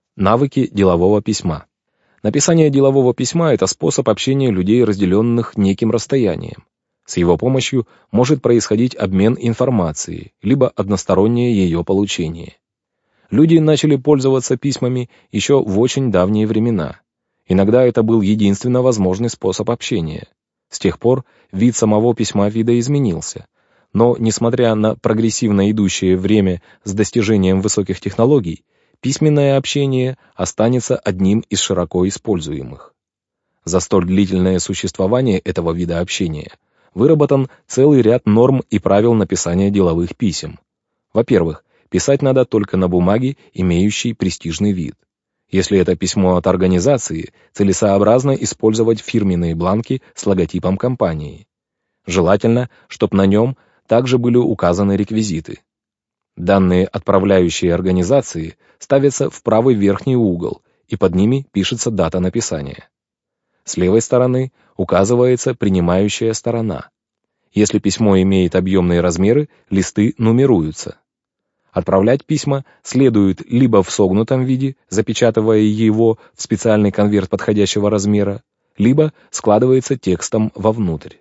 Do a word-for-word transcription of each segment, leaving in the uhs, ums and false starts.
Навыки делового письма. Написание делового письма – это способ общения людей, разделенных неким расстоянием. С его помощью может происходить обмен информацией, либо одностороннее ее получение. Люди начали пользоваться письмами еще в очень давние времена. Иногда это был единственно возможный способ общения. С тех пор вид самого письма видоизменился. Но, несмотря на прогрессивно идущее время с достижением высоких технологий, письменное общение останется одним из широко используемых. За столь длительное существование этого вида общения выработан целый ряд норм и правил написания деловых писем. Во-первых, писать надо только на бумаге, имеющей престижный вид. Если это письмо от организации, целесообразно использовать фирменные бланки с логотипом компании. Желательно, чтобы на нем также были указаны реквизиты. Данные отправляющей организации ставятся в правый верхний угол, и под ними пишется дата написания. С левой стороны указывается принимающая сторона. Если письмо имеет объемные размеры, листы нумеруются. Отправлять письма следует либо в согнутом виде, запечатывая его в специальный конверт подходящего размера, либо складывается текстом вовнутрь.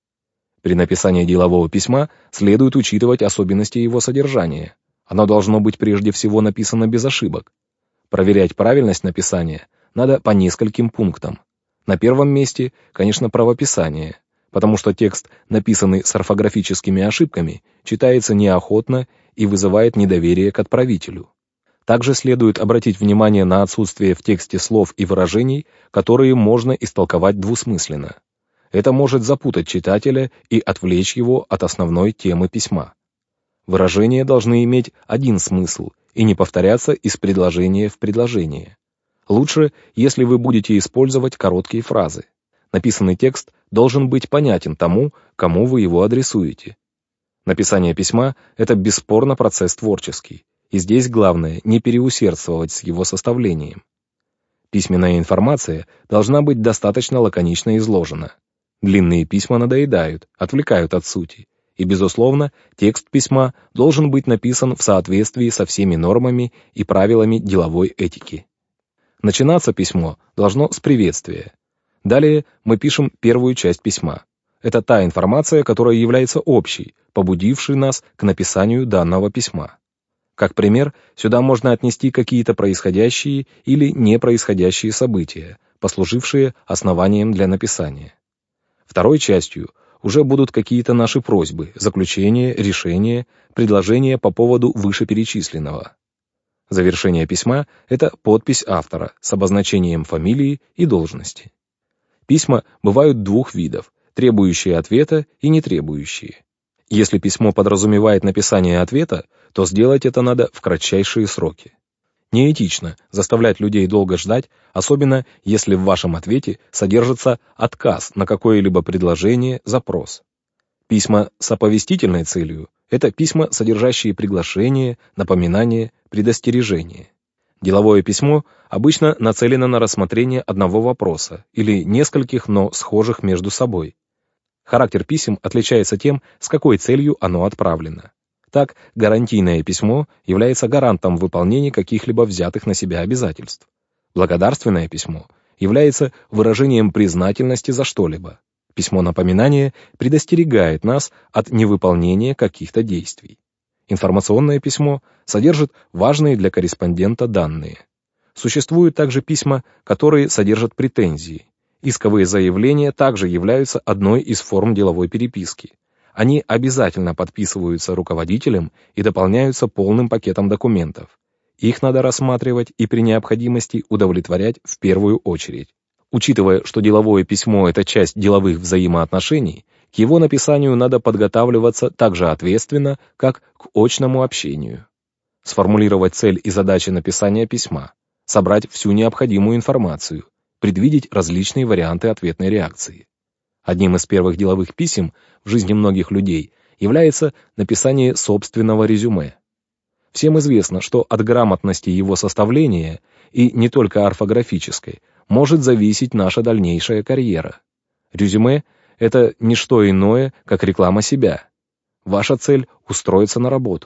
При написании делового письма следует учитывать особенности его содержания. Оно должно быть прежде всего написано без ошибок. Проверять правильность написания надо по нескольким пунктам. На первом месте, конечно, правописание, потому что текст, написанный с орфографическими ошибками, читается неохотно и вызывает недоверие к отправителю. Также следует обратить внимание на отсутствие в тексте слов и выражений, которые можно истолковать двусмысленно. Это может запутать читателя и отвлечь его от основной темы письма. Выражения должны иметь один смысл и не повторяться из предложения в предложение. Лучше, если вы будете использовать короткие фразы. Написанный текст должен быть понятен тому, кому вы его адресуете. Написание письма – это бесспорно процесс творческий, и здесь главное не переусердствовать с его составлением. Письменная информация должна быть достаточно лаконично изложена. Длинные письма надоедают, отвлекают от сути, и, безусловно, текст письма должен быть написан в соответствии со всеми нормами и правилами деловой этики. Начинаться письмо должно с приветствия. Далее мы пишем первую часть письма. Это та информация, которая является общей, побудившей нас к написанию данного письма. Как пример, сюда можно отнести какие-то происходящие или непроисходящие события, послужившие основанием для написания. Второй частью уже будут какие-то наши просьбы, заключения, решения, предложения по поводу вышеперечисленного. Завершение письма – это подпись автора с обозначением фамилии и должности. Письма бывают двух видов – требующие ответа и не требующие. Если письмо подразумевает написание ответа, то сделать это надо в кратчайшие сроки. Неэтично заставлять людей долго ждать, особенно если в вашем ответе содержится отказ на какое-либо предложение, запрос. Письма с оповестительной целью – это письма, содержащие приглашение, напоминание, предостережение. Деловое письмо обычно нацелено на рассмотрение одного вопроса или нескольких, но схожих между собой. Характер писем отличается тем, с какой целью оно отправлено. Так, гарантийное письмо является гарантом выполнения каких-либо взятых на себя обязательств. Благодарственное письмо является выражением признательности за что-либо. Письмо-напоминание предостерегает нас от невыполнения каких-то действий. Информационное письмо содержит важные для корреспондента данные. Существуют также письма, которые содержат претензии. Исковые заявления также являются одной из форм деловой переписки. Они обязательно подписываются руководителем и дополняются полным пакетом документов. Их надо рассматривать и при необходимости удовлетворять в первую очередь. Учитывая, что деловое письмо – это часть деловых взаимоотношений, к его написанию надо подготавливаться так же ответственно, как к очному общению. Сформулировать цель и задачи написания письма, собрать всю необходимую информацию, предвидеть различные варианты ответной реакции. Одним из первых деловых писем в жизни многих людей является написание собственного резюме. Всем известно, что от грамотности его составления, и не только орфографической, может зависеть наша дальнейшая карьера. Резюме – это не что иное, как реклама себя. Ваша цель – устроиться на работу.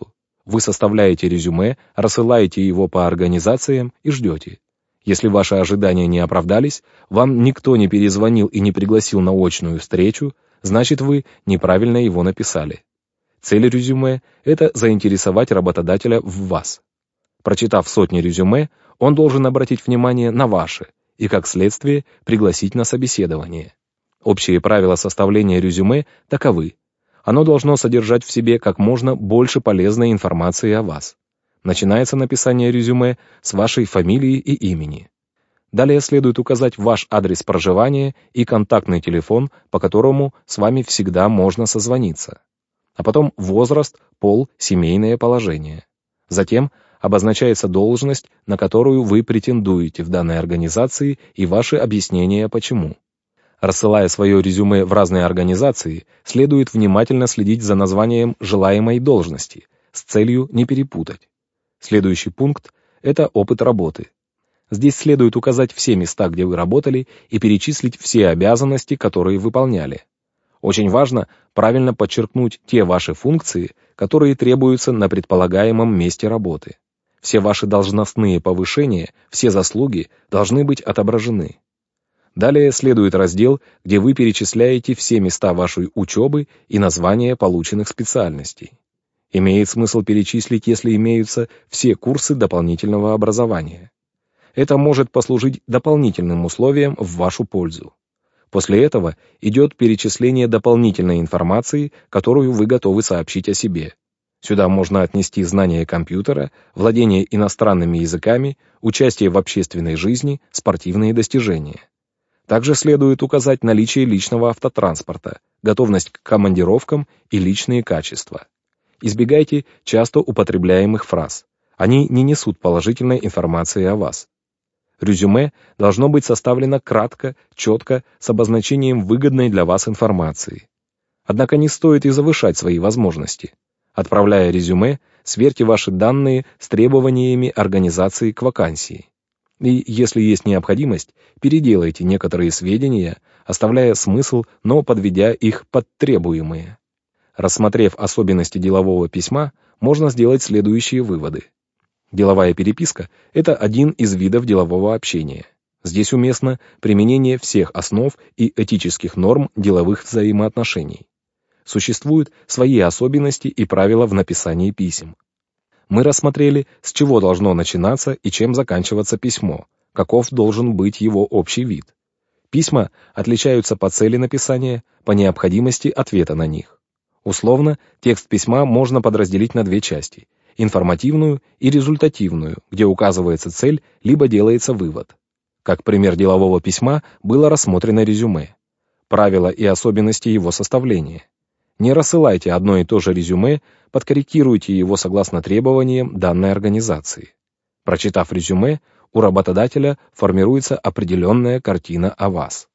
Вы составляете резюме, рассылаете его по организациям и ждете. Если ваши ожидания не оправдались, вам никто не перезвонил и не пригласил на очную встречу, значит, вы неправильно его написали. Цель резюме – это заинтересовать работодателя в вас. Прочитав сотни резюме, он должен обратить внимание на ваше и, как следствие, пригласить на собеседование. Общие правила составления резюме таковы. Оно должно содержать в себе как можно больше полезной информации о вас. Начинается написание резюме с вашей фамилии и имени. Далее следует указать ваш адрес проживания и контактный телефон, по которому с вами всегда можно созвониться. А потом возраст, пол, семейное положение. Затем обозначается должность, на которую вы претендуете в данной организации, и ваши объяснения почему. Рассылая свое резюме в разные организации, следует внимательно следить за названием желаемой должности, с целью не перепутать. Следующий пункт – это опыт работы. Здесь следует указать все места, где вы работали, и перечислить все обязанности, которые выполняли. Очень важно правильно подчеркнуть те ваши функции, которые требуются на предполагаемом месте работы. Все ваши должностные повышения, все заслуги должны быть отображены. Далее следует раздел, где вы перечисляете все места вашей учебы и названия полученных специальностей. Имеет смысл перечислить, если имеются все курсы дополнительного образования. Это может послужить дополнительным условием в вашу пользу. После этого идет перечисление дополнительной информации, которую вы готовы сообщить о себе. Сюда можно отнести знание компьютера, владение иностранными языками, участие в общественной жизни, спортивные достижения. Также следует указать наличие личного автотранспорта, готовность к командировкам и личные качества. Избегайте часто употребляемых фраз. Они не несут положительной информации о вас. Резюме должно быть составлено кратко, четко, с обозначением выгодной для вас информации. Однако не стоит и завышать свои возможности. Отправляя резюме, сверьте ваши данные с требованиями организации к вакансии. И, если есть необходимость, переделайте некоторые сведения, оставляя смысл, но подведя их под требуемые. Рассмотрев особенности делового письма, можно сделать следующие выводы. Деловая переписка – это один из видов делового общения. Здесь уместно применение всех основ и этических норм деловых взаимоотношений. Существуют свои особенности и правила в написании писем. Мы рассмотрели, с чего должно начинаться и чем заканчиваться письмо, каков должен быть его общий вид. Письма отличаются по цели написания, по необходимости ответа на них. Условно, текст письма можно подразделить на две части – информативную и результативную, где указывается цель, либо делается вывод. Как пример делового письма было рассмотрено резюме. Правила и особенности его составления. Не рассылайте одно и то же резюме, подкорректируйте его согласно требованиям данной организации. Прочитав резюме, у работодателя формируется определенная картина о вас.